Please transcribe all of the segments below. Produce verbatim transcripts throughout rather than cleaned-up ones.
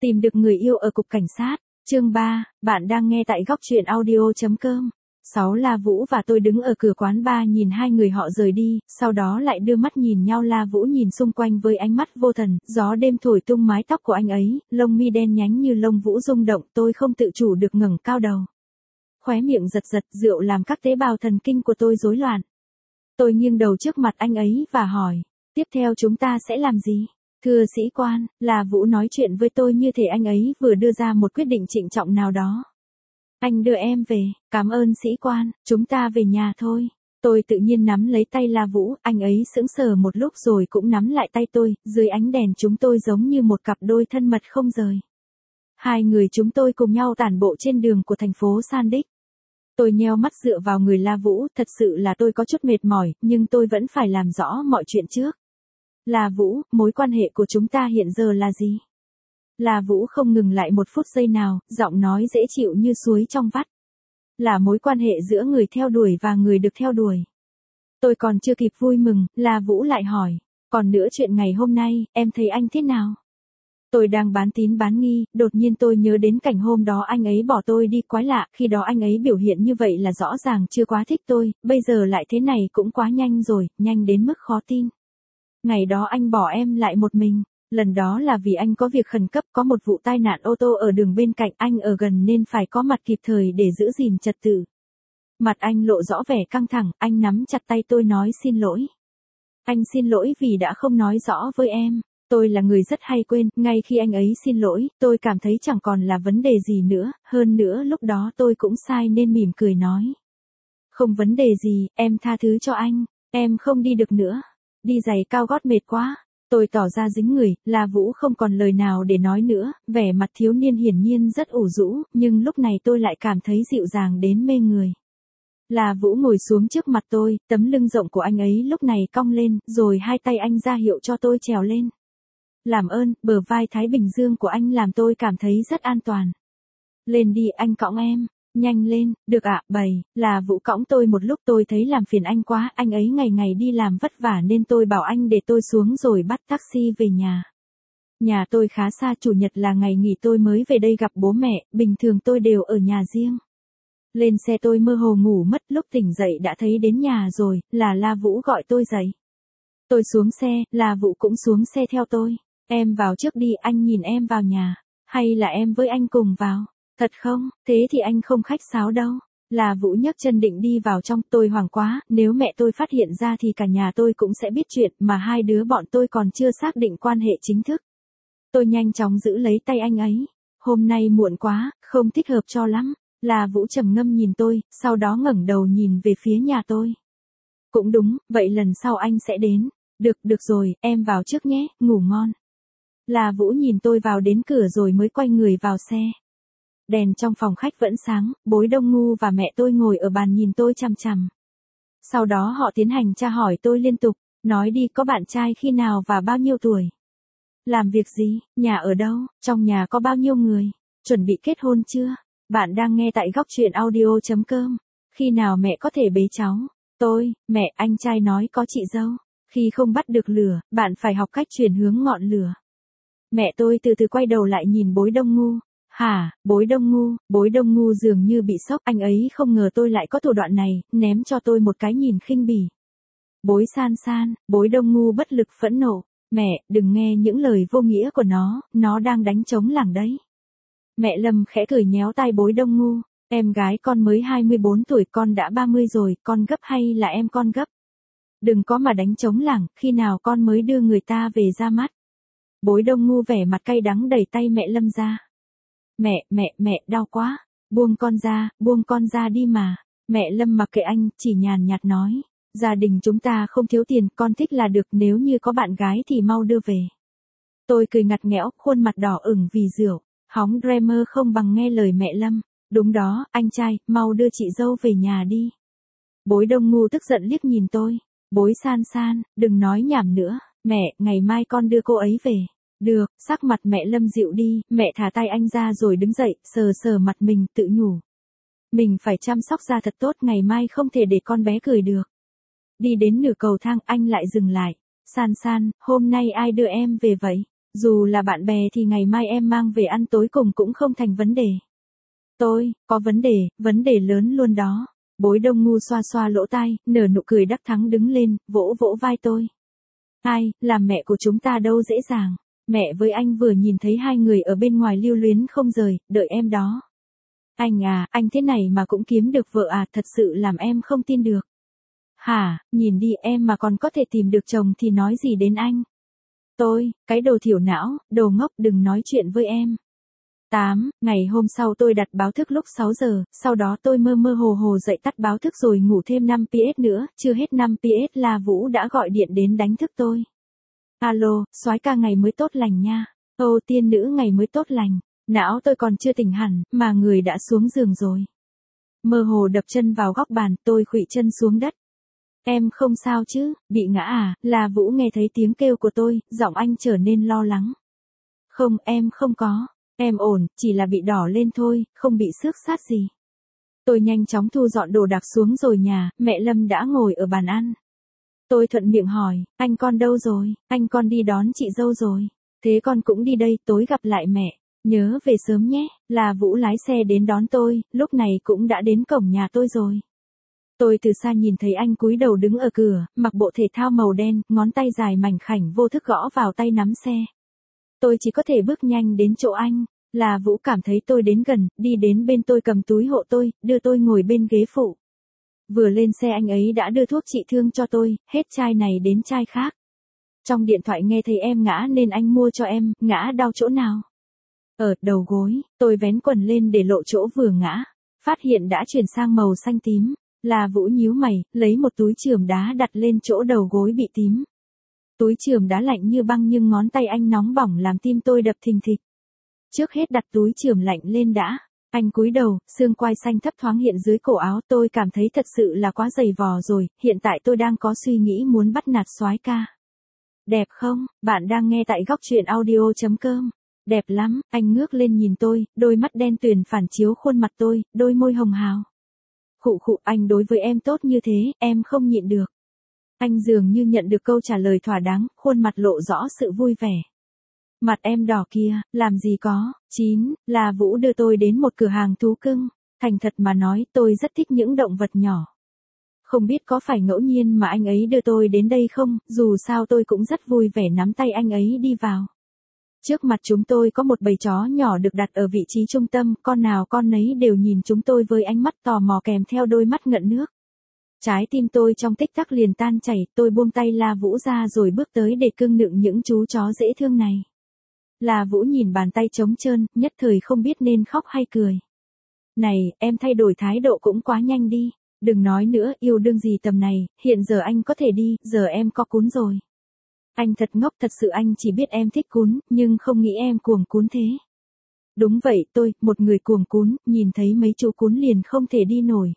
Tìm được người yêu ở cục cảnh sát. Chương ba, bạn đang nghe tại góc truyện audio chấm com. sáu La Vũ và tôi đứng ở cửa quán bar nhìn hai người họ rời đi, sau đó lại đưa mắt nhìn nhau. La Vũ nhìn xung quanh với ánh mắt vô thần, gió đêm thổi tung mái tóc của anh ấy, lông mi đen nhánh như lông vũ rung động, tôi không tự chủ được ngẩng cao đầu. Khóe miệng giật giật, rượu làm các tế bào thần kinh của tôi rối loạn. Tôi nghiêng đầu trước mặt anh ấy và hỏi, tiếp theo chúng ta sẽ làm gì? Thưa sĩ quan, La Vũ nói chuyện với tôi như thể anh ấy vừa đưa ra một quyết định trịnh trọng nào đó. Anh đưa em về, cảm ơn sĩ quan, chúng ta về nhà thôi. Tôi tự nhiên nắm lấy tay La Vũ, anh ấy sững sờ một lúc rồi cũng nắm lại tay tôi, dưới ánh đèn chúng tôi giống như một cặp đôi thân mật không rời. Hai người chúng tôi cùng nhau tản bộ trên đường của thành phố Sandisk. Tôi nheo mắt dựa vào người La Vũ, thật sự là tôi có chút mệt mỏi, nhưng tôi vẫn phải làm rõ mọi chuyện trước. La Vũ, mối quan hệ của chúng ta hiện giờ là gì? La Vũ không ngừng lại một phút giây nào, giọng nói dễ chịu như suối trong vắt. Là mối quan hệ giữa người theo đuổi và người được theo đuổi. Tôi còn chưa kịp vui mừng, La Vũ lại hỏi, còn nữa chuyện ngày hôm nay, em thấy anh thế nào? Tôi đang bán tín bán nghi, đột nhiên tôi nhớ đến cảnh hôm đó anh ấy bỏ tôi đi quái lạ, khi đó anh ấy biểu hiện như vậy là rõ ràng chưa quá thích tôi, bây giờ lại thế này cũng quá nhanh rồi, nhanh đến mức khó tin. Ngày đó anh bỏ em lại một mình, lần đó là vì anh có việc khẩn cấp, có một vụ tai nạn ô tô ở đường bên cạnh, anh ở gần nên phải có mặt kịp thời để giữ gìn trật tự. Mặt anh lộ rõ vẻ căng thẳng, anh nắm chặt tay tôi nói xin lỗi. Anh xin lỗi vì đã không nói rõ với em. Tôi là người rất hay quên, ngay khi anh ấy xin lỗi, tôi cảm thấy chẳng còn là vấn đề gì nữa, hơn nữa lúc đó tôi cũng sai nên mỉm cười nói. Không vấn đề gì, em tha thứ cho anh, em không đi được nữa. Đi giày cao gót mệt quá. Tôi tỏ ra dính người, La Vũ không còn lời nào để nói nữa, vẻ mặt thiếu niên hiển nhiên rất ủ rũ, nhưng lúc này tôi lại cảm thấy dịu dàng đến mê người. La Vũ ngồi xuống trước mặt tôi, tấm lưng rộng của anh ấy lúc này cong lên, rồi hai tay anh ra hiệu cho tôi trèo lên. Làm ơn, bờ vai Thái Bình Dương của anh làm tôi cảm thấy rất an toàn. Lên đi, anh cõng em. Nhanh lên, được ạ, bầy, La Vũ cõng tôi một lúc, tôi thấy làm phiền anh quá, anh ấy ngày ngày đi làm vất vả nên tôi bảo anh để tôi xuống rồi bắt taxi về nhà. Nhà tôi khá xa, chủ nhật là ngày nghỉ tôi mới về đây gặp bố mẹ, bình thường tôi đều ở nhà riêng. Lên xe tôi mơ hồ ngủ mất, lúc tỉnh dậy đã thấy đến nhà rồi, là La Vũ gọi tôi dậy. Tôi xuống xe, La Vũ cũng xuống xe theo tôi. Em vào trước đi, anh nhìn em vào nhà, hay là em với anh cùng vào? Thật không, thế thì anh không khách sáo đâu. La Vũ nhấc chân định đi vào trong, tôi hoảng quá, nếu mẹ tôi phát hiện ra thì cả nhà tôi cũng sẽ biết chuyện, mà hai đứa bọn tôi còn chưa xác định quan hệ chính thức. Tôi nhanh chóng giữ lấy tay anh ấy. Hôm nay muộn quá, không thích hợp cho lắm. La Vũ trầm ngâm nhìn tôi, sau đó ngẩng đầu nhìn về phía nhà tôi. Cũng đúng, vậy lần sau anh sẽ đến. Được, được rồi, em vào trước nhé, ngủ ngon. La Vũ nhìn tôi vào đến cửa rồi mới quay người vào xe. Đèn trong phòng khách vẫn sáng, Bối Đông Ngu và mẹ tôi ngồi ở bàn nhìn tôi chằm chằm. Sau đó họ tiến hành tra hỏi tôi liên tục, nói đi có bạn trai khi nào và bao nhiêu tuổi. Làm việc gì, nhà ở đâu, trong nhà có bao nhiêu người, chuẩn bị kết hôn chưa. Bạn đang nghe tại góc truyện audio chấm com. Khi nào mẹ có thể bế cháu? Tôi, mẹ, anh trai nói có chị dâu. Khi không bắt được lửa, bạn phải học cách chuyển hướng ngọn lửa. Mẹ tôi từ từ quay đầu lại nhìn Bối Đông Ngu. Hả, Bối Đông Ngu, Bối Đông Ngu dường như bị sốc, anh ấy không ngờ tôi lại có thủ đoạn này, ném cho tôi một cái nhìn khinh bỉ. Bối San San, Bối Đông Ngu bất lực phẫn nộ, mẹ, đừng nghe những lời vô nghĩa của nó, nó đang đánh trống lảng đấy. Mẹ Lâm khẽ cười nhéo tai Bối Đông Ngu, em gái con mới hai mươi bốn tuổi, con đã ba mươi rồi, con gấp hay là em con gấp? Đừng có mà đánh trống lảng, khi nào con mới đưa người ta về ra mắt? Bối Đông Ngu vẻ mặt cay đắng đẩy tay mẹ Lâm ra. Mẹ, mẹ, mẹ, đau quá. Buông con ra, buông con ra đi mà. Mẹ Lâm mặc kệ anh, chỉ nhàn nhạt nói. Gia đình chúng ta không thiếu tiền, con thích là được, nếu như có bạn gái thì mau đưa về. Tôi cười ngặt nghẽo, khuôn mặt đỏ ửng vì rượu. Hóng Dreamer không bằng nghe lời mẹ Lâm. Đúng đó, anh trai, mau đưa chị dâu về nhà đi. Bối Đông Ngu tức giận liếc nhìn tôi. Bối San San, đừng nói nhảm nữa. Mẹ, ngày mai con đưa cô ấy về. Được, sắc mặt mẹ Lâm dịu đi, mẹ thả tay anh ra rồi đứng dậy, sờ sờ mặt mình, tự nhủ. Mình phải chăm sóc da thật tốt, ngày mai không thể để con bé cười được. Đi đến nửa cầu thang, anh lại dừng lại. San San, hôm nay ai đưa em về vậy? Dù là bạn bè thì ngày mai em mang về ăn tối cùng cũng không thành vấn đề. Tôi, có vấn đề, vấn đề lớn luôn đó. Bối Đông Ngu xoa xoa lỗ tai, nở nụ cười đắc thắng đứng lên, vỗ vỗ vai tôi. Ai, làm mẹ của chúng ta đâu dễ dàng. Mẹ với anh vừa nhìn thấy hai người ở bên ngoài lưu luyến không rời, đợi em đó. Anh à, anh thế này mà cũng kiếm được vợ à, thật sự làm em không tin được. Hả, nhìn đi em mà còn có thể tìm được chồng thì nói gì đến anh. Tôi, cái đồ thiểu não, đồ ngốc đừng nói chuyện với em. tám. Ngày hôm sau tôi đặt báo thức lúc sáu giờ, sau đó tôi mơ mơ hồ hồ dậy tắt báo thức rồi ngủ thêm năm ps nữa, chưa hết năm ps La Vũ đã gọi điện đến đánh thức tôi. Alo, soái ca ngày mới tốt lành nha. Ô tiên nữ ngày mới tốt lành. Não tôi còn chưa tỉnh hẳn, mà người đã xuống giường rồi. Mơ hồ đập chân vào góc bàn, tôi khuỵu chân xuống đất. Em không sao chứ, bị ngã à? La Vũ nghe thấy tiếng kêu của tôi, giọng anh trở nên lo lắng. Không, em không có. Em ổn, chỉ là bị đỏ lên thôi, không bị xước sát gì. Tôi nhanh chóng thu dọn đồ đạc xuống rồi nhà, mẹ Lâm đã ngồi ở bàn ăn. Tôi thuận miệng hỏi, anh con đâu rồi? Anh con đi đón chị dâu rồi. Thế con cũng đi đây, tối gặp lại mẹ. Nhớ về sớm nhé. La Vũ lái xe đến đón tôi, lúc này cũng đã đến cổng nhà tôi rồi. Tôi từ xa nhìn thấy anh cúi đầu đứng ở cửa, mặc bộ thể thao màu đen, ngón tay dài mảnh khảnh vô thức gõ vào tay nắm xe. Tôi chỉ có thể bước nhanh đến chỗ anh. La Vũ cảm thấy tôi đến gần, đi đến bên tôi cầm túi hộ tôi, đưa tôi ngồi bên ghế phụ. Vừa lên xe anh ấy đã đưa thuốc trị thương cho tôi, hết chai này đến chai khác. Trong điện thoại nghe thấy em ngã nên anh mua cho em, ngã đau chỗ nào? Ở đầu gối, tôi vén quần lên để lộ chỗ vừa ngã. Phát hiện đã chuyển sang màu xanh tím. La Vũ nhíu mày, lấy một túi chườm đá đặt lên chỗ đầu gối bị tím. Túi chườm đá lạnh như băng nhưng ngón tay anh nóng bỏng làm tim tôi đập thình thịch. Trước hết đặt túi chườm lạnh lên đã. Anh cúi đầu, xương quai xanh thấp thoáng hiện dưới cổ áo, tôi cảm thấy thật sự là quá dày vò rồi, hiện tại tôi đang có suy nghĩ muốn bắt nạt soái ca. Đẹp không? Bạn đang nghe tại góc truyện audio chấm com. Đẹp lắm, anh ngước lên nhìn tôi, đôi mắt đen tuyền phản chiếu khuôn mặt tôi, đôi môi hồng hào. Khụ khụ, anh đối với em tốt như thế, em không nhịn được. Anh dường như nhận được câu trả lời thỏa đáng, khuôn mặt lộ rõ sự vui vẻ. Mặt em đỏ kia, làm gì có. chín. La Vũ đưa tôi đến một cửa hàng thú cưng. Thành thật mà nói, tôi rất thích những động vật nhỏ. Không biết có phải ngẫu nhiên mà anh ấy đưa tôi đến đây không, dù sao tôi cũng rất vui vẻ nắm tay anh ấy đi vào. Trước mặt chúng tôi có một bầy chó nhỏ được đặt ở vị trí trung tâm, con nào con nấy đều nhìn chúng tôi với ánh mắt tò mò kèm theo đôi mắt ngận nước. Trái tim tôi trong tích tắc liền tan chảy, tôi buông tay La Vũ ra rồi bước tới để cưng nựng những chú chó dễ thương này. La Vũ nhìn bàn tay trống trơn, nhất thời không biết nên khóc hay cười. Này, em thay đổi thái độ cũng quá nhanh đi. Đừng nói nữa, yêu đương gì tầm này, hiện giờ anh có thể đi, giờ em có cún rồi. Anh thật ngốc, thật sự anh chỉ biết em thích cún, nhưng không nghĩ em cuồng cún thế. Đúng vậy, tôi, một người cuồng cún, nhìn thấy mấy chú cún liền không thể đi nổi.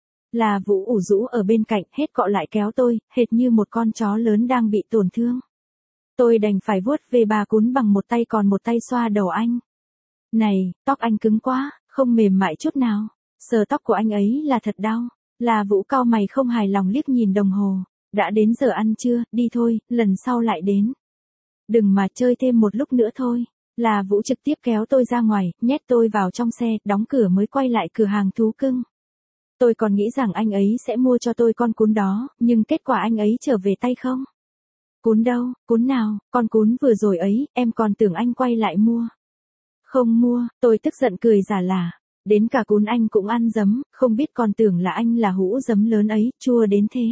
La Vũ ủ rũ ở bên cạnh, hết cọ lại kéo tôi, hệt như một con chó lớn đang bị tổn thương. Tôi đành phải vuốt về bà cún bằng một tay còn một tay xoa đầu anh. Này, tóc anh cứng quá, không mềm mại chút nào. Sờ tóc của anh ấy là thật đau. La Vũ cau mày không hài lòng liếc nhìn đồng hồ. Đã đến giờ ăn trưa, đi thôi, lần sau lại đến. Đừng mà chơi thêm một lúc nữa thôi. La Vũ trực tiếp kéo tôi ra ngoài, nhét tôi vào trong xe, đóng cửa mới quay lại cửa hàng thú cưng. Tôi còn nghĩ rằng anh ấy sẽ mua cho tôi con cún đó, nhưng kết quả anh ấy trở về tay không. Cún đâu, cún nào, con cún vừa rồi ấy, em còn tưởng anh quay lại mua. Không mua, tôi tức giận cười giả lả. Đến cả cún anh cũng ăn giấm, không biết còn tưởng là anh là hũ giấm lớn ấy, chua đến thế.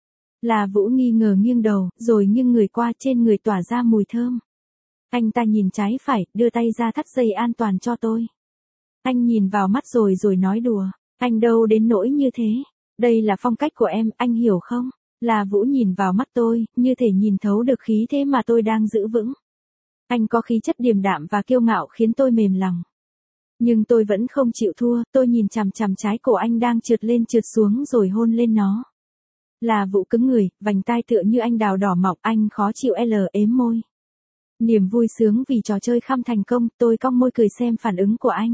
La Vũ nghi ngờ nghiêng đầu, rồi nghiêng người qua, trên người tỏa ra mùi thơm. Anh ta nhìn trái phải, đưa tay ra thắt dây an toàn cho tôi. Anh nhìn vào mắt rồi rồi nói đùa, anh đâu đến nỗi như thế. Đây là phong cách của em, anh hiểu không? La Vũ nhìn vào mắt tôi, như thể nhìn thấu được khí thế mà tôi đang giữ vững. Anh có khí chất điềm đạm và kiêu ngạo khiến tôi mềm lòng. Nhưng tôi vẫn không chịu thua, tôi nhìn chằm chằm trái cổ anh đang trượt lên trượt xuống rồi hôn lên nó. La Vũ cứng người, vành tai tựa như anh đào đỏ mọng, anh khó chịu l ếm môi. Niềm vui sướng vì trò chơi khăm thành công, tôi cong môi cười xem phản ứng của anh.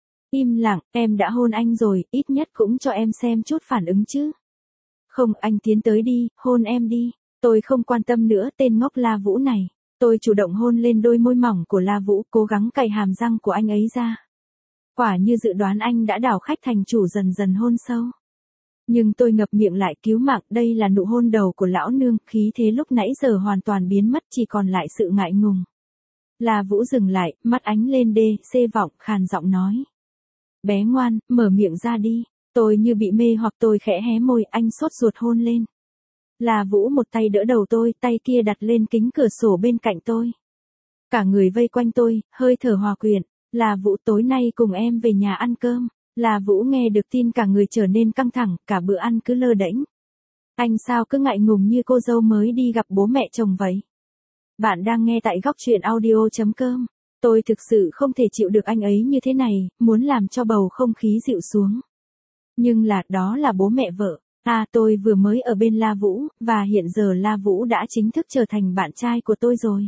Im lặng, em đã hôn anh rồi, ít nhất cũng cho em xem chút phản ứng chứ. Không, anh tiến tới đi, hôn em đi. Tôi không quan tâm nữa tên ngốc La Vũ này. Tôi chủ động hôn lên đôi môi mỏng của La Vũ, cố gắng cày hàm răng của anh ấy ra. Quả như dự đoán anh đã đảo khách thành chủ dần dần hôn sâu. Nhưng tôi ngập miệng lại cứu mạng, đây là nụ hôn đầu của lão nương, khí thế lúc nãy giờ hoàn toàn biến mất, chỉ còn lại sự ngại ngùng. La Vũ dừng lại, mắt ánh lên đê, xê vọng, khàn giọng nói. Bé ngoan, mở miệng ra đi. Tôi như bị mê hoặc tôi khẽ hé môi, anh sốt ruột hôn lên. La Vũ một tay đỡ đầu tôi, tay kia đặt lên kính cửa sổ bên cạnh tôi. Cả người vây quanh tôi, hơi thở hòa quyện. La Vũ, tối nay cùng em về nhà ăn cơm. La Vũ nghe được tin cả người trở nên căng thẳng, cả bữa ăn cứ lơ đễnh. Anh sao cứ ngại ngùng như cô dâu mới đi gặp bố mẹ chồng vậy? Bạn đang nghe tại góc truyện audio chấm com. Tôi thực sự không thể chịu được anh ấy như thế này, muốn làm cho bầu không khí dịu xuống. Nhưng là, đó là bố mẹ vợ. À, tôi vừa mới ở bên La Vũ, và hiện giờ La Vũ đã chính thức trở thành bạn trai của tôi rồi.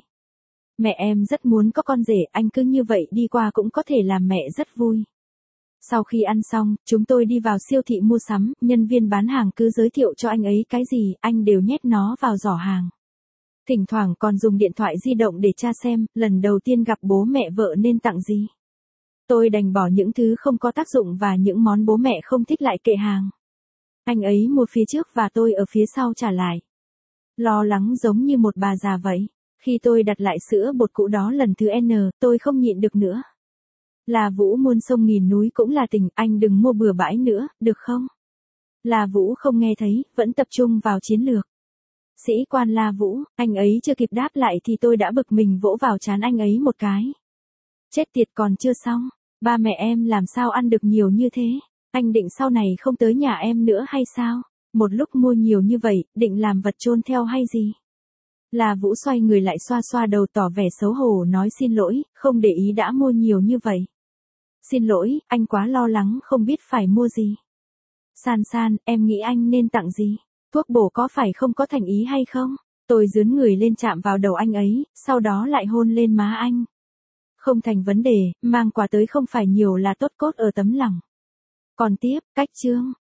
Mẹ em rất muốn có con rể, anh cứ như vậy đi qua cũng có thể làm mẹ rất vui. Sau khi ăn xong, chúng tôi đi vào siêu thị mua sắm, nhân viên bán hàng cứ giới thiệu cho anh ấy cái gì, anh đều nhét nó vào giỏ hàng. Thỉnh thoảng còn dùng điện thoại di động để tra xem, lần đầu tiên gặp bố mẹ vợ nên tặng gì. Tôi đành bỏ những thứ không có tác dụng và những món bố mẹ không thích lại kệ hàng. Anh ấy mua phía trước và tôi ở phía sau trả lại. Lo lắng giống như một bà già vậy. Khi tôi đặt lại sữa bột cũ đó lần thứ N, tôi không nhịn được nữa. La Vũ muôn sông nghìn núi cũng là tình, anh đừng mua bừa bãi nữa, được không? La Vũ không nghe thấy, vẫn tập trung vào chiến lược. Sĩ quan La Vũ, anh ấy chưa kịp đáp lại thì tôi đã bực mình vỗ vào trán anh ấy một cái. Chết tiệt, còn chưa xong, ba mẹ em làm sao ăn được nhiều như thế? Anh định sau này không tới nhà em nữa hay sao? Một lúc mua nhiều như vậy, định làm vật chôn theo hay gì? La Vũ xoay người lại xoa xoa đầu tỏ vẻ xấu hổ nói xin lỗi, không để ý đã mua nhiều như vậy. Xin lỗi, anh quá lo lắng không biết phải mua gì. San San, em nghĩ anh nên tặng gì? Thuốc bổ có phải không có thành ý hay không? Tôi dướn người lên chạm vào đầu anh ấy, sau đó lại hôn lên má anh. Không thành vấn đề, mang quà tới không phải nhiều là tốt cốt ở tấm lòng. Còn tiếp, cách chương.